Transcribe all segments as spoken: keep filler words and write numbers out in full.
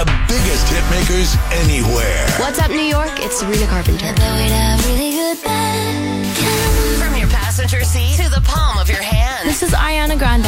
the biggest hit makers anywhere. What's up, New York? It's Sabrina Carpenter. From your passenger seat to the palm of your hand. This is Ariana Grande.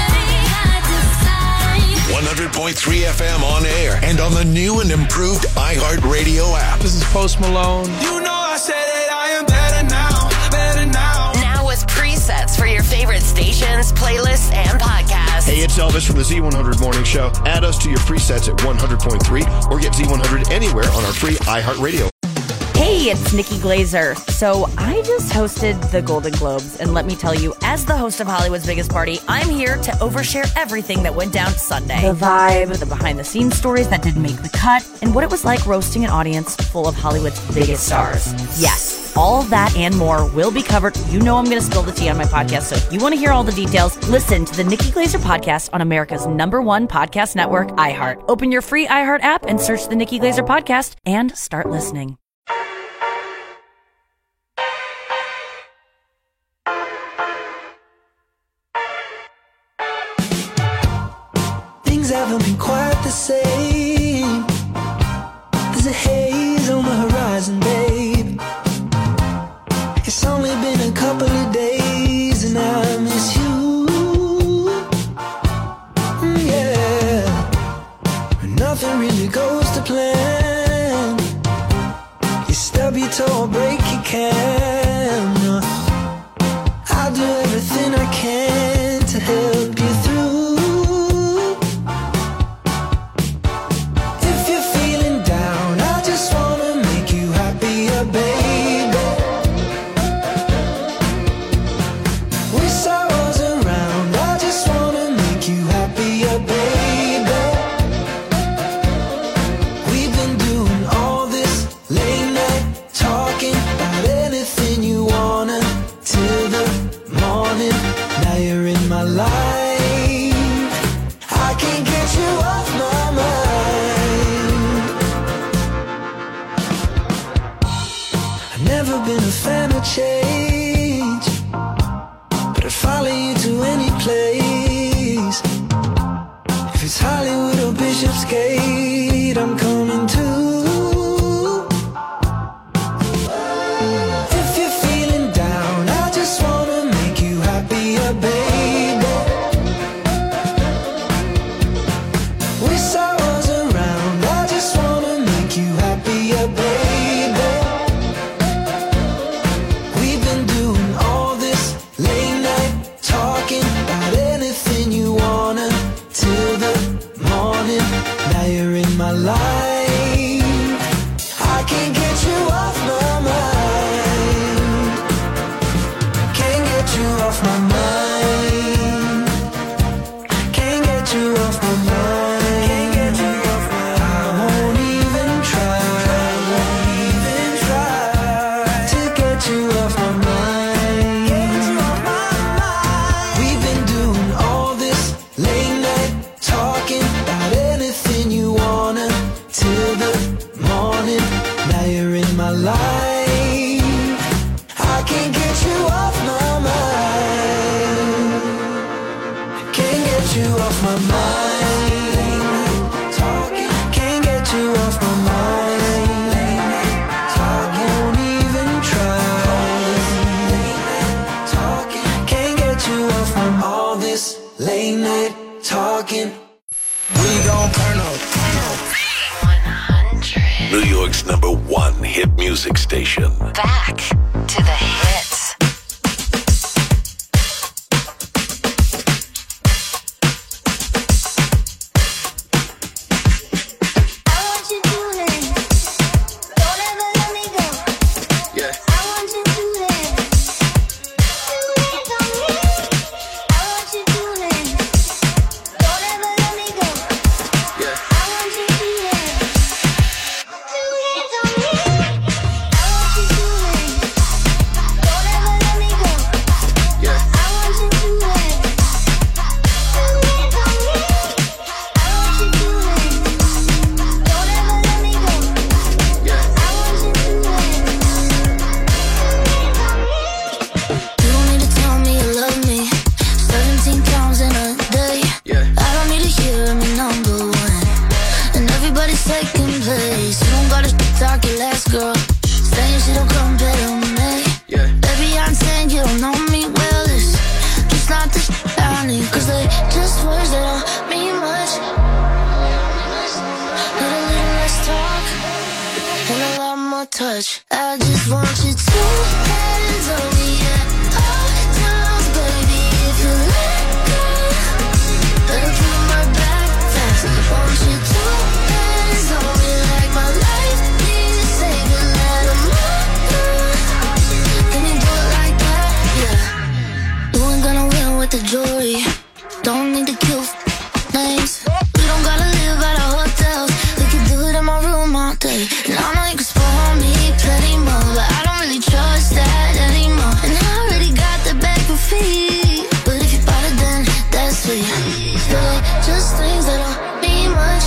one hundred point three F M on air and on the new and improved iHeartRadio app. This is Post Malone. You know I said that I am better now, better now. Now with presets for your favorite stations, playlists, and podcasts. Hey, it's Elvis from the Z one hundred Morning Show. Add us to your presets at one hundred point three or get Z one hundred anywhere on our free iHeartRadio. Hey, it's Nikki Glazer. So I just hosted the Golden Globes, and let me tell you, as the host of Hollywood's Biggest Party, I'm here to overshare everything that went down Sunday. The vibe, the behind-the-scenes stories that didn't make the cut, and what it was like roasting an audience full of Hollywood's biggest stars. Yes, all of that and more will be covered. You know I'm going to spill the tea on my podcast, so if you want to hear all the details, listen to the Nikki Glazer podcast on America's number one podcast network, iHeart. Open your free iHeart app and search the Nikki Glazer podcast and start listening. Things haven't been quite the same. There's a haze on the horizon, babe. It's only been a couple of days and I miss you. Mm, yeah. But nothing really goes to plan. You stub your toe or break your can. I'll do everything I can to help you through. Change, but I'd follow you to any place. If it's Hollywood or Bishopsgate, I'm coming too. If you're feeling down, I just wanna make you happier, baby. Wish I was around, I just wanna make you happier, baby. New York's number one hit music station. Back to the hits. Don't second place. You don't gotta talk your last girl. Saying she don't come better with me. Yeah. Baby, I'm saying you don't know me well. It's just not the shit I need. Cause they just words that don't mean much. Need a little less talk and a lot more touch. I just want you to hands on me at all times, baby. If you let go, better put my back fast. Want you to hands on me like my life needs saving. Let 'em all. Can you do it like that? Yeah. You ain't gonna win with the jewelry. Don't need to kill names. We don't gotta live at our hotels. We can do it in my room all day. And I know you can spoil me plenty more, but I don't really trust that anymore. And I already got the back for free. But if you bought it, then that's sweet. But just things that don't mean much.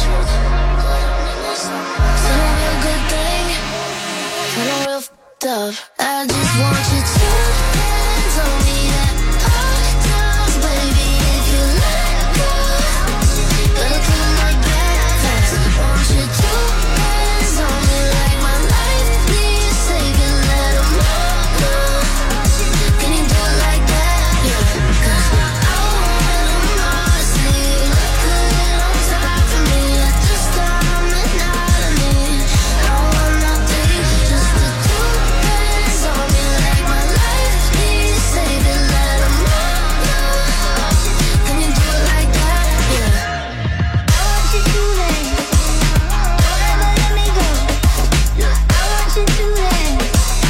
Still a real good thing. Still a real f***ed up. I just want you to hands on me at all times, baby. If you let go, better put my back fast. Want you to hands on me like my life needs saving. Let 'em all go. Can you do it like that? Yeah. Cause I want 'em all to see you look good on top of me. At this time and not of me. I want nothing, just the two hands on me like my life needs saving. Let 'em all go. Can you do it like that? Yeah. I want you to dance. Don't ever let me go. I want you to dance.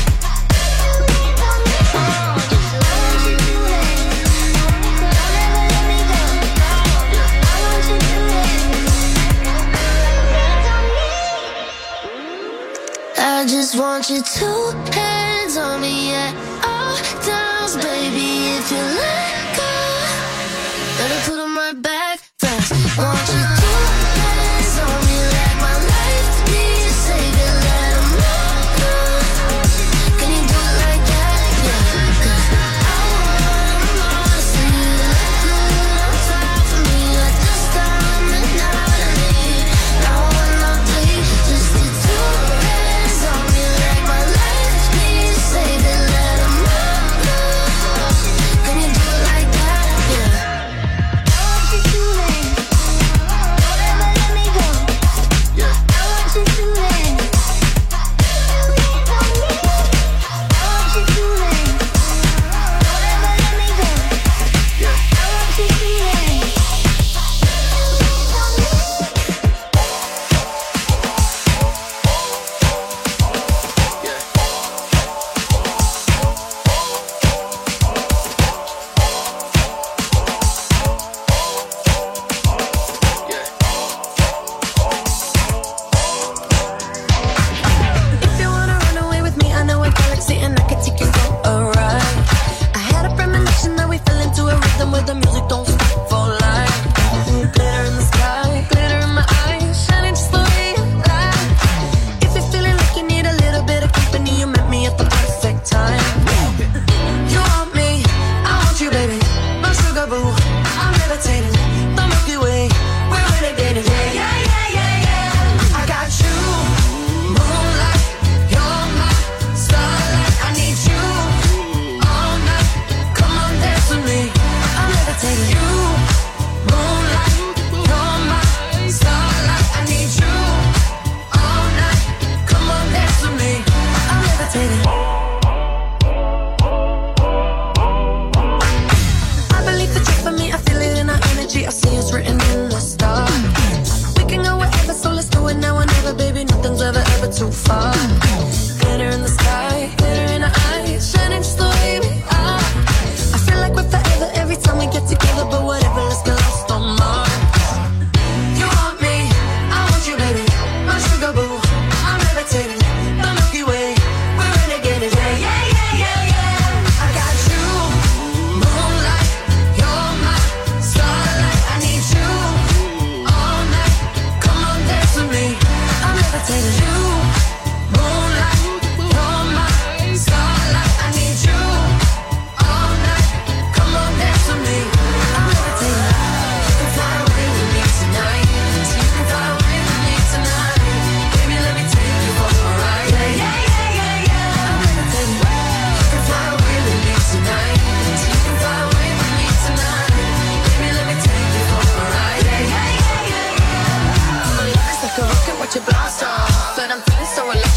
I want you to dance. Don't ever let me go. I want you to dance. I just want you to hands on me at all times, baby. If you let go, better put 'em right back fast. Want you to hands on me like my life needs saving. Let 'em all go. Can you do it like that? Yeah. Cause I want 'em all to see you look good on top of me. At this time and not of me. I want nothing, just the two hands on me like my life needs saving. Let 'em all go. Can you do it like that? Yeah. I want you to dance.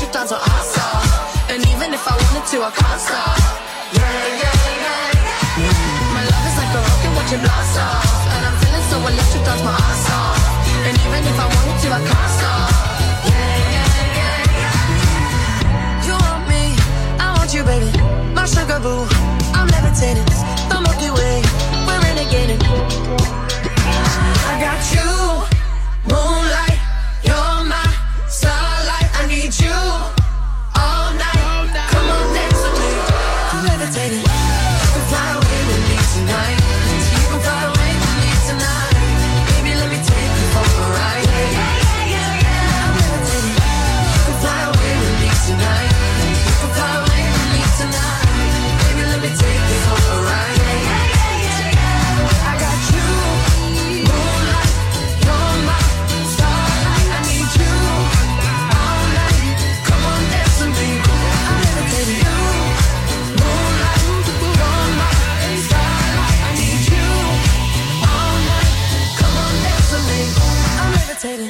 you dance your ass off. And even if I wanted to, I can't stop. Yeah, yeah, yeah, yeah. My love is like a rocket, watch it blast off. And I'm feeling so electric, dance my ass off. And even if I wanted to, I can't stop. Yeah, yeah, yeah, yeah. You want me, I want you, baby. My sugar boo, I'm levitating. The Milky Way, we're renegading. I got you, moonlight, you're my starlight. I need you all night. Come on, dance with me. I'm levitating. You can fly away with me tonight. You can fly away with me tonight. Baby, let me take you for a ride. Yeah, yeah, yeah, yeah. I'm levitating. You can fly away with me tonight. You can fly away with me tonight. Baby, let me take you for a ride. Yeah, yeah, yeah, yeah. I got you, moonlight, you're my starlight. I need you all night. Come on, dance with me. I'm levitating. You, moonlight, you're my starlight. I need you all night. Come on, dance with me. I'm levitating.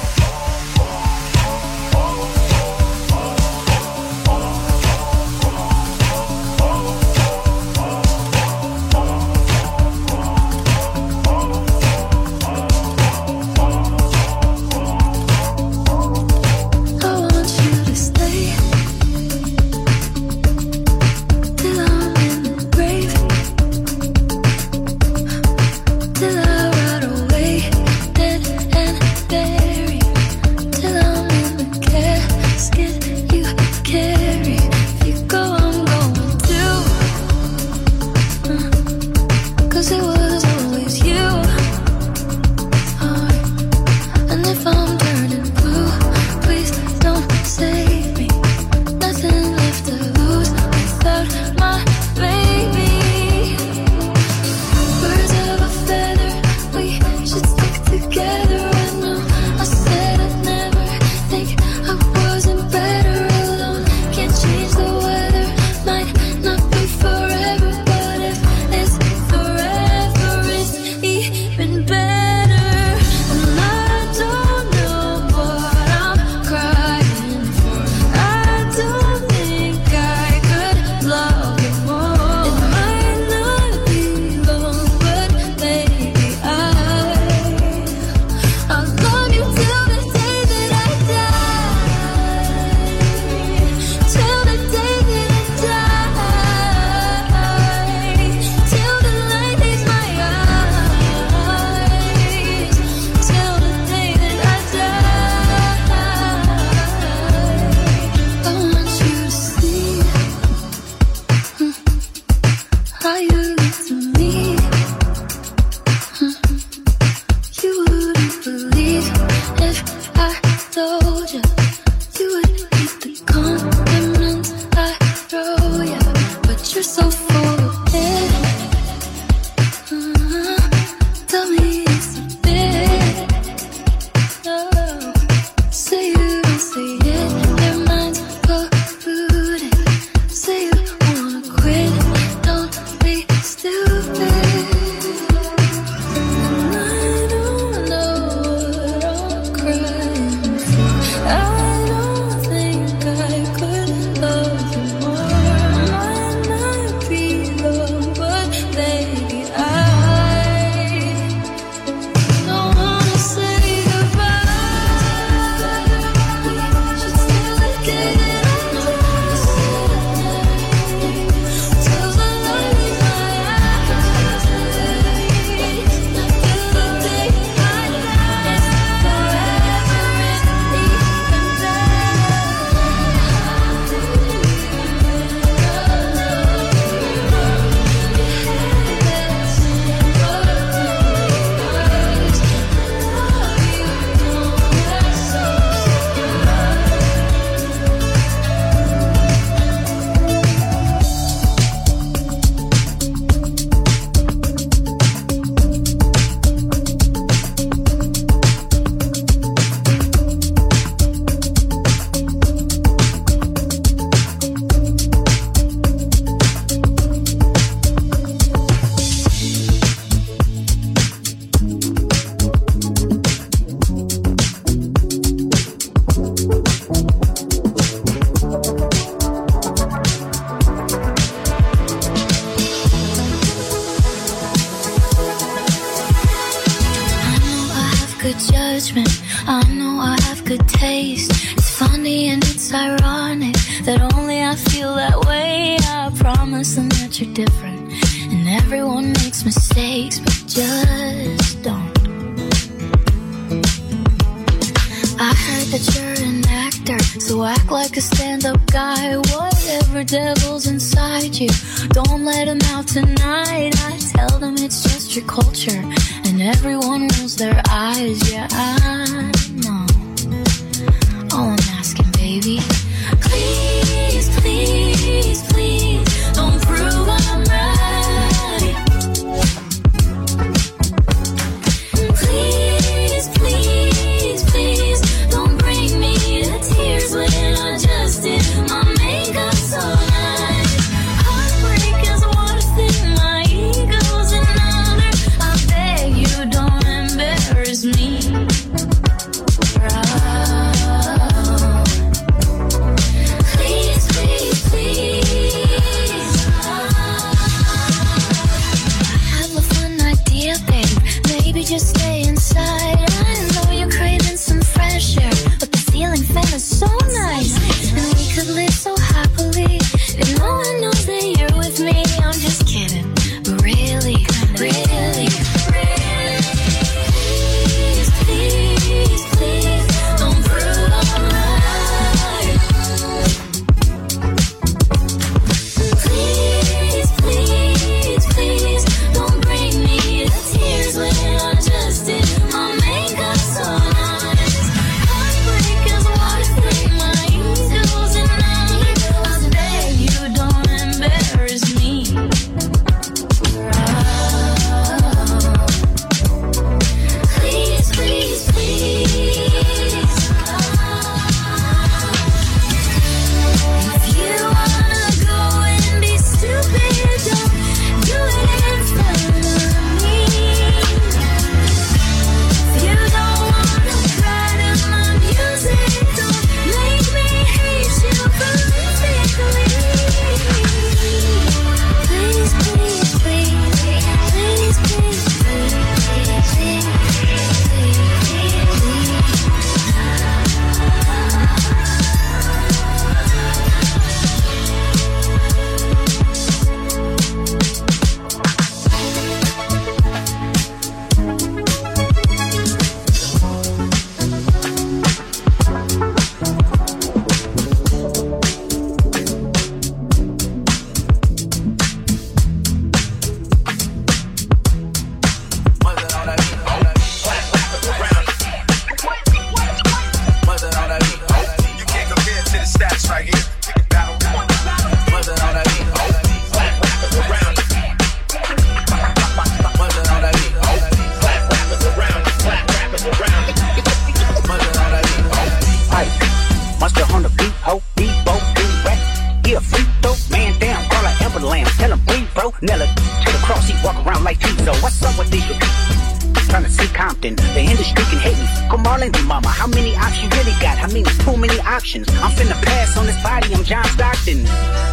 I want you to stay till I'm in the grave, till I rot away, dead and buried, till I'm in the casket you carry. If you go, I'm going too. Uh, Cause it was always you. Alright. And if I'm turning blue, please don't save me. Nothing left to lose without my baby. Birds of a feather, we should stick together. I know I said I'd never think I wasn't better alone. Can't change the weather, might not be forever, but if it's forever, it's even better. And I don't know what I'm crying for. I don't think I could love you more. It might not be long, but maybe I I'll love you till the day that I die. Till the day that I die. Till the light leaves my eyes. Till the day that I die. I want you to see mm, how you look to me. Mm, You wouldn't believe if I told you. You would hate the compliments I throw you, but you're so full of it. Uh, Tell me it's a bit. No, say you don't say it. Your mind's polluted. Say you wanna quit. Don't be stupid. And I don't know what I'm crying for. I I know I have good taste. It's funny and it's ironic that only I feel that way. I promise them that you're different, and everyone makes mistakes, but just don't. I heard that you're an actor, so act like a stand-up guy. Whatever devil's inside you, don't let him out tonight. I tell them it's just your culture, and everyone rolls their eyes. Yeah, I know. All I'm asking, baby, please, please, please, don't prove I'm right. Please, please, please, don't bring me to tears when I just did my makeup so nice. Heartbreak is one thing, my ego's another. I beg you, don't embarrass me. Please, please, please. I have a fun idea, babe. Maybe just stay inside. I know you're craving some fresh air, but the ceiling fan is so nice, and we could live so happily if no one knows that you're with me. I'm just kidding, but really, really, really, please, please, please, don't prove I'm right. Please, please, please, don't bring me to tears when I just did my makeup so nice. Heartbreak is one thing, my ego's another. I beg you, don't embarrass me. Please, please, please. If you wanna go and be stupid, don't do it in front of me. If you don't wanna cry to my music, don't make me hate you politically. Please, please, please, please, please, please, please, You can't compare it to the stats right here. Take it battle. Mother on that beat. Clap, clap it around. Mother on that beat. Clap, clap it around. Clap, clap it around. Mother on that beat. Ice, monster on the beat, ho, beat, bo, beat, rap. Yeah, free throw, man down, call her ambulance. Tell him breathe, bro. Nella to the cross, he walk around like Tizo. What's up with these trying to see Compton? The industry can hate me. Come on and mama, how many options you really got? I mean, too many options. I'm finna pass on this body, I'm John Stockton.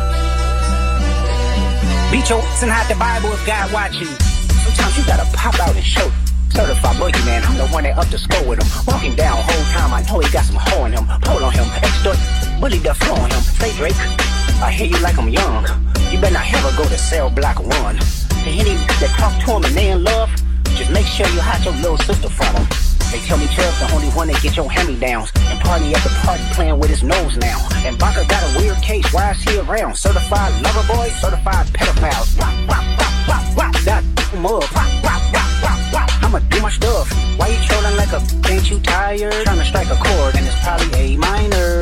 Beat your ass and hide the Bible if God watching. Sometimes you gotta pop out and show. Certified boogeyman, I'm the one that up the score with him. Walking down whole time, I know he got some hoe in him. Pull on him, extort, bully the flow on him. Say Drake, I hear you like I'm young. You better not ever go to cell block one. To any that talk to him and they in love, just make sure you hide your little sister from him. They tell me Trev's the only one that get your hand-me-downs. And party at the party playing with his nose now. And Baka got a weird case, why is he around? Certified lover boy, certified pedophiles. Wop, wop, wop, wop, wop, that mug. Wop, wop, wop, wop, wop. I'ma do my stuff. Why you trolling like a, ain't you tired? Trying to strike a chord and it's probably A minor.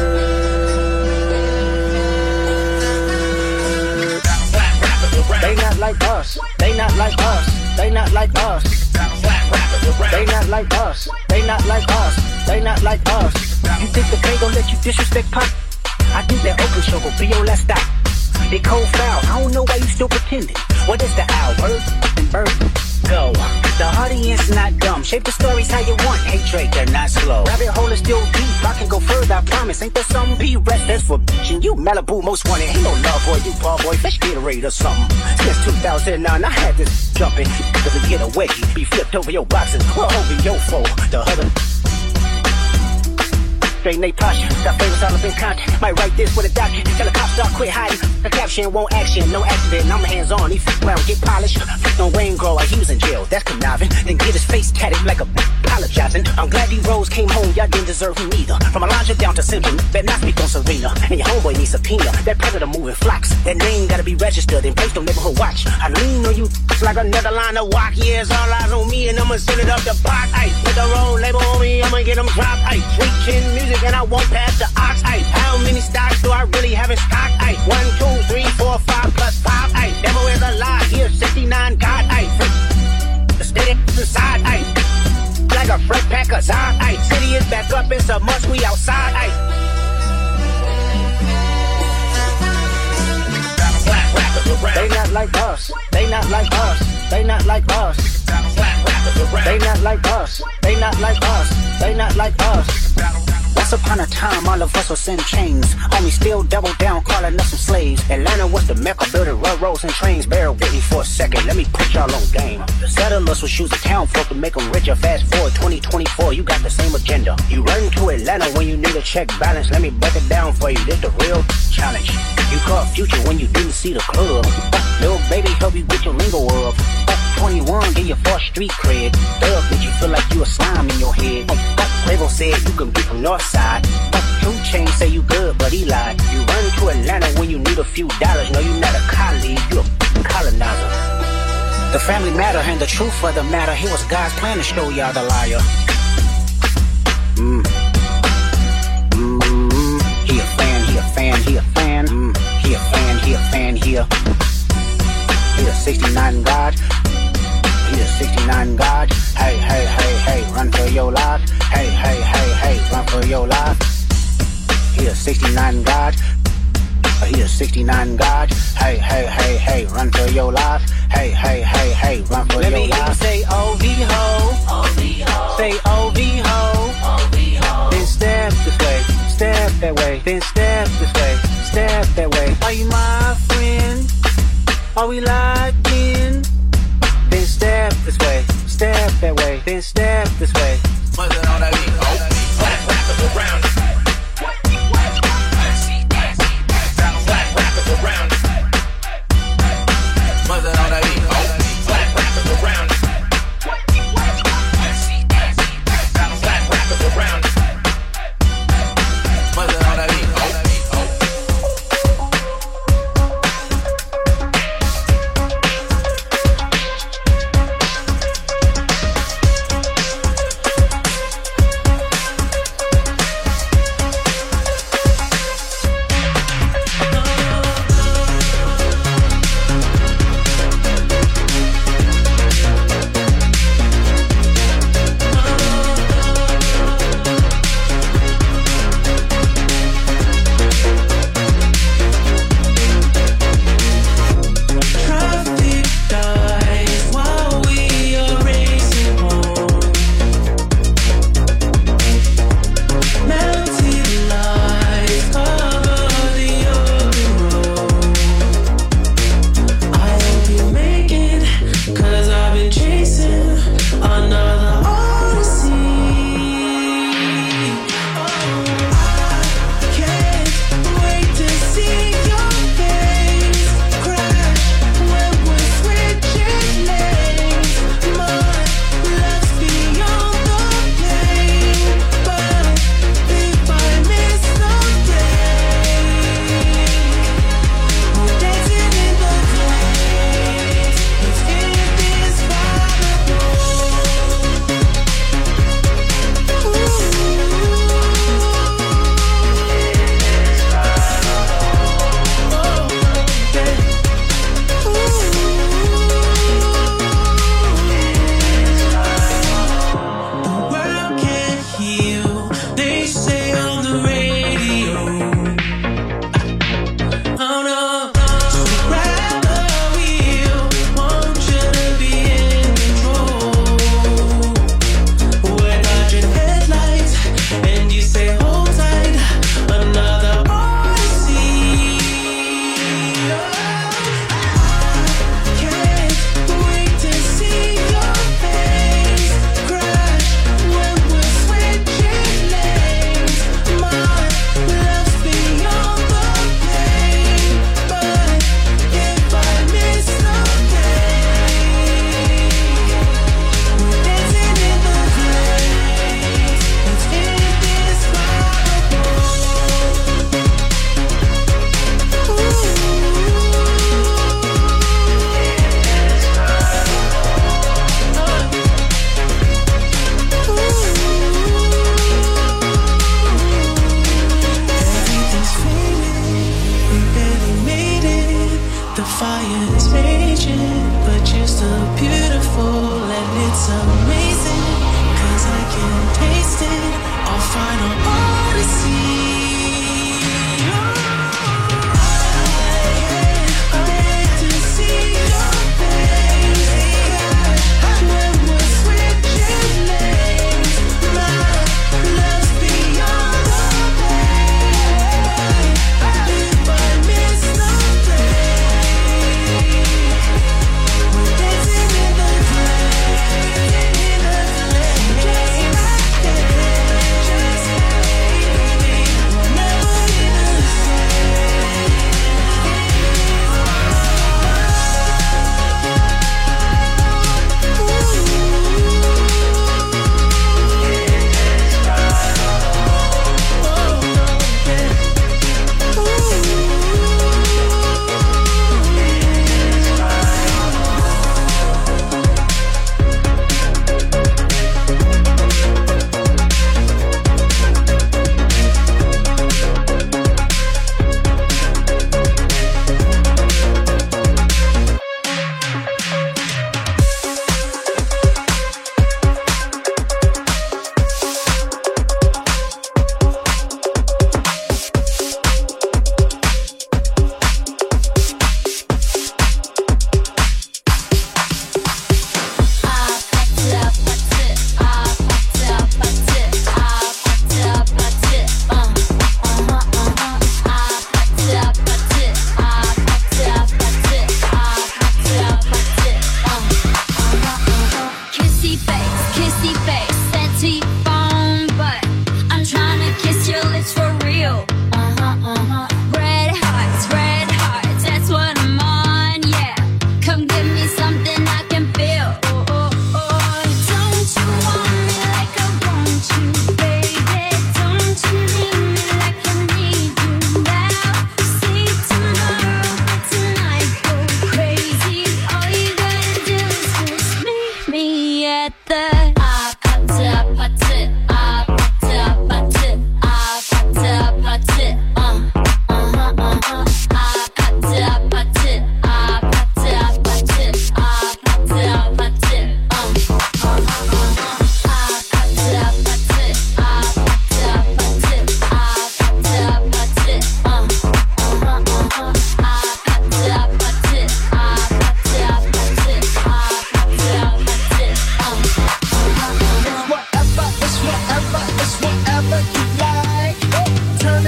They not like us, they not like us, they not like us. They not like us, they not like us, they not like us. You think the K gon' let you disrespect Pop? I think that open show gon' be your last stop. They cold foul, I don't know why you still pretending. What is the owl? Bird and bird. Go. The audience not dumb. Shape the stories how you want. Hey Drake, they're not slow. Rabbit hole is still deep. I can go further, I promise. Ain't there something be rest that's for bitchin'? You Malibu most wanted. Ain't no love boy, you ball boy. Fish Gatorade or something. Since two thousand nine, I had this jumping. Cause to get away, be flipped over your boxes or over your foe. The other Straighten they posture, got favors all up in contact. Might write this with a doctor. Tell the cops start quit hiding. The caption won't action, no accident. I'm hands on. He f around, get polished. On Wayne Grower, he was in jail. That's conniving. Then get his face tatted like a apologizing. I'm glad these Rose came home. Y'all didn't deserve him either. From Elijah down to Simpson, better not speak on Serena. And your homeboy needs subpoena. That predator moving flocks. That name gotta be registered and placed on neighborhood watch. I lean on you like another line of walk. Yeah, it's all eyes on me, and I'ma send it up the box. Ay, put the road label on me, I'ma get them dropped. Ay, sweet chin music, and I won't pass the ox. Ay, how many stocks do I really have in stock? Ay, one, two, three, four, five plus five. Ay, devil is a lie. Here, sixty-nine God. Ay, the steady inside. Ay, like a fresh pack of Zod. Ay, city is back up, it's a must. We outside. Ay. They not like us. They not like us. They not like us. They not like us. They not like us. They not like us. Once upon a time, all of us was in chains. Homie still double down, calling us some slaves. Atlanta was the mecca, building railroads and trains. Bear with me for a second, let me put y'all on game. The settlers was choosing town folk to make them richer. Fast forward twenty twenty-four, you got the same agenda. You run to Atlanta when you need a check balance. Let me break it down for you, this the real challenge. You caught Future when you didn't see the club. Little baby help you get your lingo up. twenty-one, get your first street cred. Thug make you feel like you a slime in your head. Quavo said you can be from Northside. Two Chainz say you good, but he lied. You run to Atlanta when you need a few dollars. No, you not a colleague, you a colonizer. The family matter and the truth of the matter. Here was God's plan to show y'all the liar. Mm. Mm. He a fan, he a fan, he a fan. Mm. He a fan, he a fan, he a. He a sixty-nine God. He a sixty-nine God. Hey, hey, hey, hey, run for your life. Hey, hey, hey, hey, run for your life. He a sixty-nine God. He a sixty-nine God. Hey, hey, hey, hey, run for your life. Hey, hey, hey, hey, run for Let your life. Let me say O V ho. O V ho. Say O V ho. O V ho. Then step this way, step that way. Then step this way, step that way. Are you my friend? Are we locked in? Then step this way, step that way. Then step this way. What's it on that beat? Oh, black rappers around. Black rappers around. What's it on that beat? Oh, black rappers around. Black rappers around. What's it on that beat?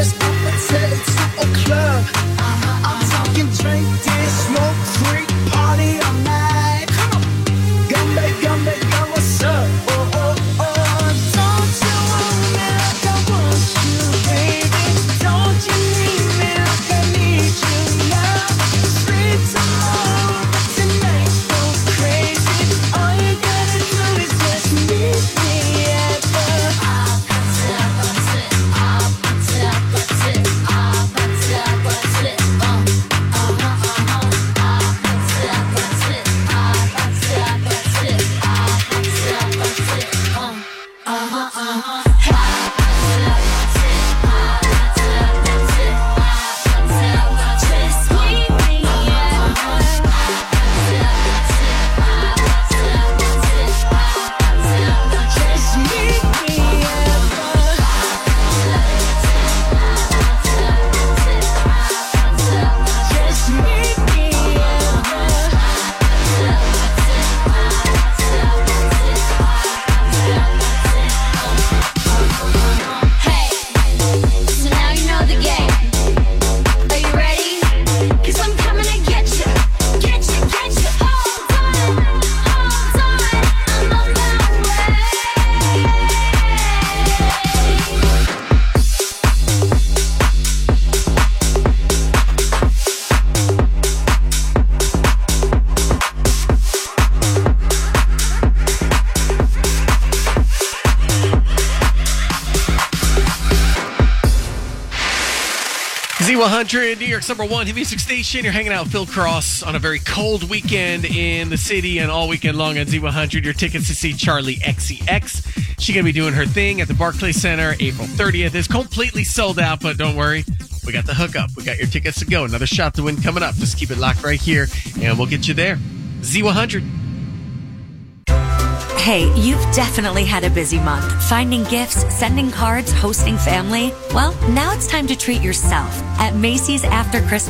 let's pop until it's two o'clock. I'm talking drink, dance, smoke, freak, party all night. Come on. Gumba, gumba, gumba, what's up? Oh, oh, oh. Don't you want me like I want you, baby? Don't you need me like I need you now? Sleep tomorrow, but tonight go crazy. All you gotta do is just meet me at the Z one hundred, New York's number one hit music station. You're hanging out with Phil Cross on a very cold weekend in the city and all weekend long on Z one hundred. Your tickets to see Charlie X C X. She's going to be doing her thing at the Barclays Center April thirtieth. It's completely sold out, but don't worry. We got the hookup. We got your tickets to go. Another shot to win coming up. Just keep it locked right here, and we'll get you there. Z one hundred. Hey, you've definitely had a busy month. Finding gifts, sending cards, hosting family. Well, now it's time to treat yourself. At Macy's After Christmas